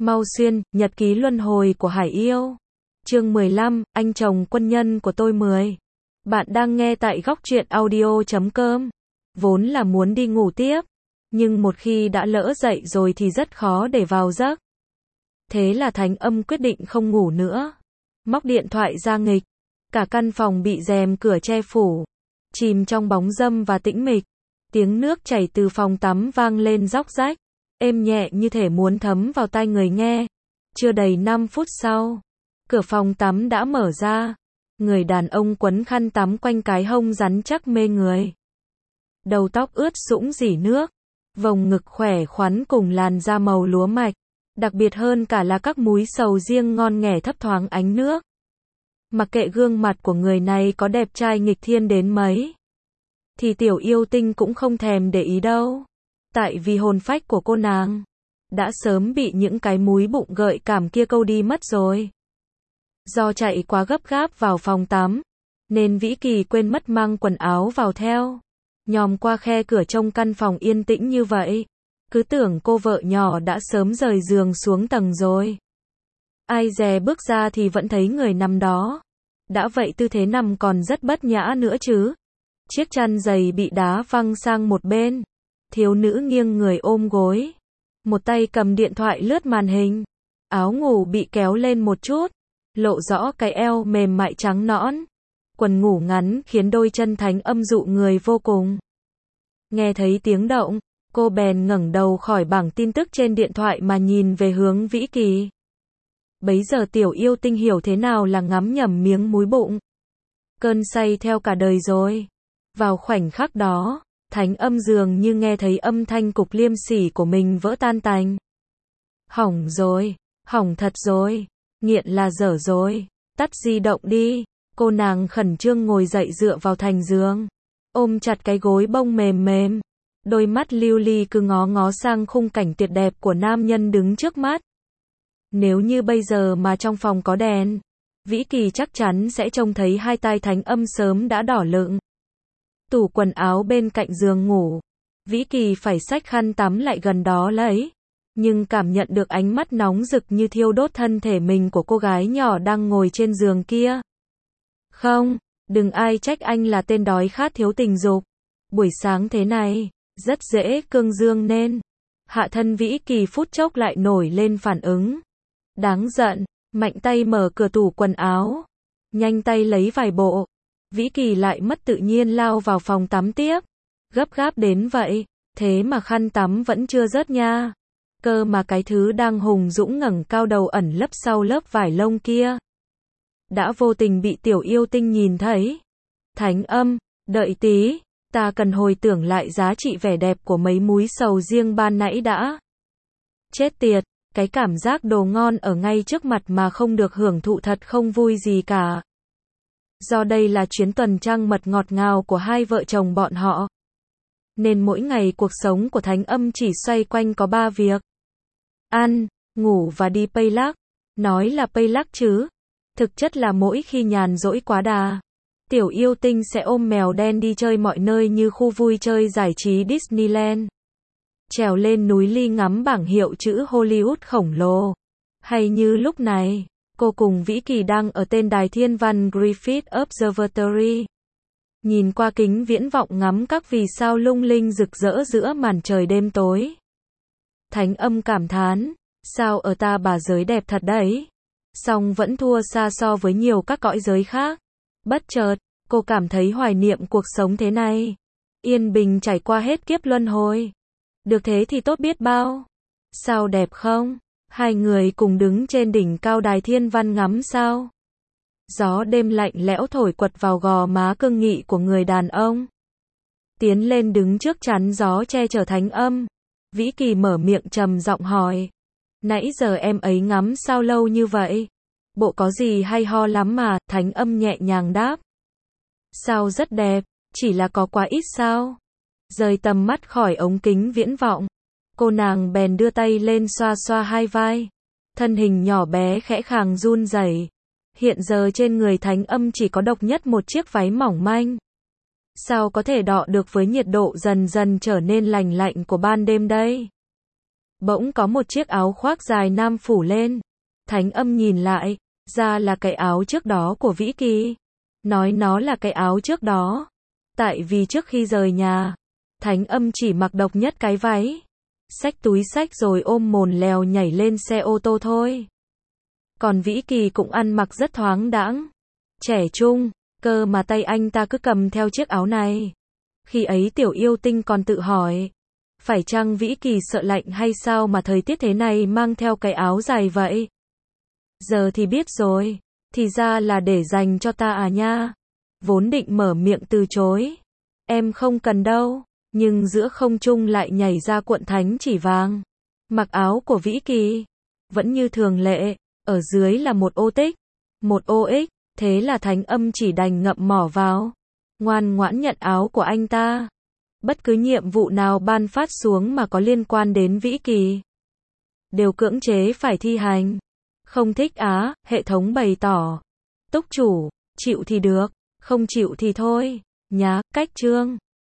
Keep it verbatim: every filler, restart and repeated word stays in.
Mau Xuyên, nhật ký luân hồi của Hải Yêu. Chương mười lăm, anh chồng quân nhân của tôi mười. Bạn đang nghe tại góc truyện audio chấm com. Vốn là muốn đi ngủ tiếp, nhưng một khi đã lỡ dậy rồi thì rất khó để vào giấc. Thế là Thánh Âm quyết định không ngủ nữa. Móc điện thoại ra nghịch. Cả căn phòng bị rèm cửa che phủ, chìm trong bóng râm và tĩnh mịch. Tiếng nước chảy từ phòng tắm vang lên róc rách, êm nhẹ như thể muốn thấm vào tai người nghe. Chưa đầy năm phút sau, cửa phòng tắm đã mở ra. Người đàn ông quấn khăn tắm quanh cái hông rắn chắc mê người. Đầu tóc ướt sũng rỉ nước, vòng ngực khỏe khoắn cùng làn da màu lúa mạch. Đặc biệt hơn cả là các múi sầu riêng ngon nghẻ thấp thoáng ánh nước. Mặc kệ gương mặt của người này có đẹp trai nghịch thiên đến mấy, thì Tiểu Yêu Tinh cũng không thèm để ý đâu. Tại vì hồn phách của cô nàng đã sớm bị những cái múi bụng gợi cảm kia câu đi mất rồi. Do chạy quá gấp gáp vào phòng tắm, nên Vĩ Kỳ quên mất mang quần áo vào theo. Nhòm qua khe cửa trông căn phòng yên tĩnh như vậy, cứ tưởng cô vợ nhỏ đã sớm rời giường xuống tầng rồi. Ai dè bước ra thì vẫn thấy người nằm đó. Đã vậy tư thế nằm còn rất bất nhã nữa chứ. Chiếc chăn giày bị đá văng sang một bên. Thiếu nữ nghiêng người ôm gối, một tay cầm điện thoại lướt màn hình. Áo ngủ bị kéo lên một chút, lộ rõ cái eo mềm mại trắng nõn. Quần ngủ ngắn khiến đôi chân Thánh Âm dụ người vô cùng. Nghe thấy tiếng động, cô bèn ngẩng đầu khỏi bảng tin tức trên điện thoại mà nhìn về hướng Vĩ Kỳ. Bấy giờ Tiểu Yêu Tinh hiểu thế nào là ngắm nhầm miếng múi bụng. Cơn say theo cả đời rồi. Vào khoảnh khắc đó, Thánh Âm dường như nghe thấy âm thanh cục liêm sỉ của mình vỡ tan tành. Hỏng rồi, hỏng thật rồi, nghiện là dở rồi, tắt di động đi. Cô nàng khẩn trương ngồi dậy dựa vào thành giường, ôm chặt cái gối bông mềm mềm. Đôi mắt lưu ly cứ ngó ngó sang khung cảnh tuyệt đẹp của nam nhân đứng trước mắt. Nếu như bây giờ mà trong phòng có đèn, Vĩ Kỳ chắc chắn sẽ trông thấy hai tai Thánh Âm sớm đã đỏ lựng. Tủ quần áo bên cạnh giường ngủ, Vĩ Kỳ phải xách khăn tắm lại gần đó lấy, nhưng cảm nhận được ánh mắt nóng rực như thiêu đốt thân thể mình của cô gái nhỏ đang ngồi trên giường kia. Không, đừng ai trách anh là tên đói khát thiếu tình dục. Buổi sáng thế này, rất dễ cương dương nên. Hạ thân Vĩ Kỳ phút chốc lại nổi lên phản ứng. Đáng giận, mạnh tay mở cửa tủ quần áo, nhanh tay lấy vài bộ. Vĩ Kỳ lại mất tự nhiên lao vào phòng tắm tiếp. Gấp gáp đến vậy, thế mà khăn tắm vẫn chưa rớt nha. Cơ mà cái thứ đang hùng dũng ngẩng cao đầu ẩn lấp sau lớp vải lông kia đã vô tình bị Tiểu Yêu Tinh nhìn thấy. Thánh Âm, đợi tí, ta cần hồi tưởng lại giá trị vẻ đẹp của mấy múi sầu riêng ban nãy đã. Chết tiệt, cái cảm giác đồ ngon ở ngay trước mặt mà không được hưởng thụ thật không vui gì cả. Do đây là chuyến tuần trăng mật ngọt ngào của hai vợ chồng bọn họ, nên mỗi ngày cuộc sống của Thánh Âm chỉ xoay quanh có ba việc: ăn, ngủ và đi pay lắc. Nói là pay lắc chứ, thực chất là mỗi khi nhàn rỗi quá đà, Tiểu Yêu Tinh sẽ ôm mèo đen đi chơi mọi nơi như khu vui chơi giải trí Disneyland, trèo lên núi Ly ngắm bảng hiệu chữ Hollywood khổng lồ, hay như lúc này, cô cùng Vĩ Kỳ đang ở tên đài thiên văn Griffith Observatory, nhìn qua kính viễn vọng ngắm các vì sao lung linh rực rỡ giữa màn trời đêm tối. Thánh Âm cảm thán, sao ở ta bà giới đẹp thật đấy, song vẫn thua xa so với nhiều các cõi giới khác. Bất chợt, cô cảm thấy hoài niệm cuộc sống thế này, yên bình trải qua hết kiếp luân hồi. Được thế thì tốt biết bao. Sao đẹp không? Hai người cùng đứng trên đỉnh cao đài thiên văn ngắm sao. Gió đêm lạnh lẽo thổi quật vào gò má cương nghị của người đàn ông. Tiến lên đứng trước chắn gió che chở Thánh Âm. Vĩ Kỳ mở miệng trầm giọng hỏi. Nãy giờ em ấy ngắm sao lâu như vậy? Bộ có gì hay ho lắm mà? Thánh Âm nhẹ nhàng đáp. Sao rất đẹp, chỉ là có quá ít sao? Rời tầm mắt khỏi ống kính viễn vọng, cô nàng bèn đưa tay lên xoa xoa hai vai. Thân hình nhỏ bé khẽ khàng run rẩy. Hiện giờ trên người Thánh Âm chỉ có độc nhất một chiếc váy mỏng manh. Sao có thể đọ được với nhiệt độ dần dần trở nên lành lạnh của ban đêm đây? Bỗng có một chiếc áo khoác dài nam phủ lên. Thánh Âm nhìn lại, ra là cái áo trước đó của Vĩ Kỳ. Nói nó là cái áo trước đó. Tại vì trước khi rời nhà, Thánh Âm chỉ mặc độc nhất cái váy. Xách túi xách rồi ôm mồn lèo nhảy lên xe ô tô thôi. Còn Vĩ Kỳ cũng ăn mặc rất thoáng đãng, trẻ trung, cơ mà tay anh ta cứ cầm theo chiếc áo này. Khi ấy Tiểu Yêu Tinh còn tự hỏi, phải chăng Vĩ Kỳ sợ lạnh hay sao mà thời tiết thế này mang theo cái áo dài vậy? Giờ thì biết rồi, thì ra là để dành cho ta à nha. Vốn định mở miệng từ chối, em không cần đâu, nhưng giữa không trung lại nhảy ra cuộn thánh chỉ vàng. Mặc áo của Vĩ Kỳ, vẫn như thường lệ, ở dưới là một ô tích, một ô ích, thế là Thánh Âm chỉ đành ngậm mỏ vào, ngoan ngoãn nhận áo của anh ta. Bất cứ nhiệm vụ nào ban phát xuống mà có liên quan đến Vĩ Kỳ, đều cưỡng chế phải thi hành. Không thích á, hệ thống bày tỏ. Túc chủ, chịu thì được, không chịu thì thôi, nhá, cách chương.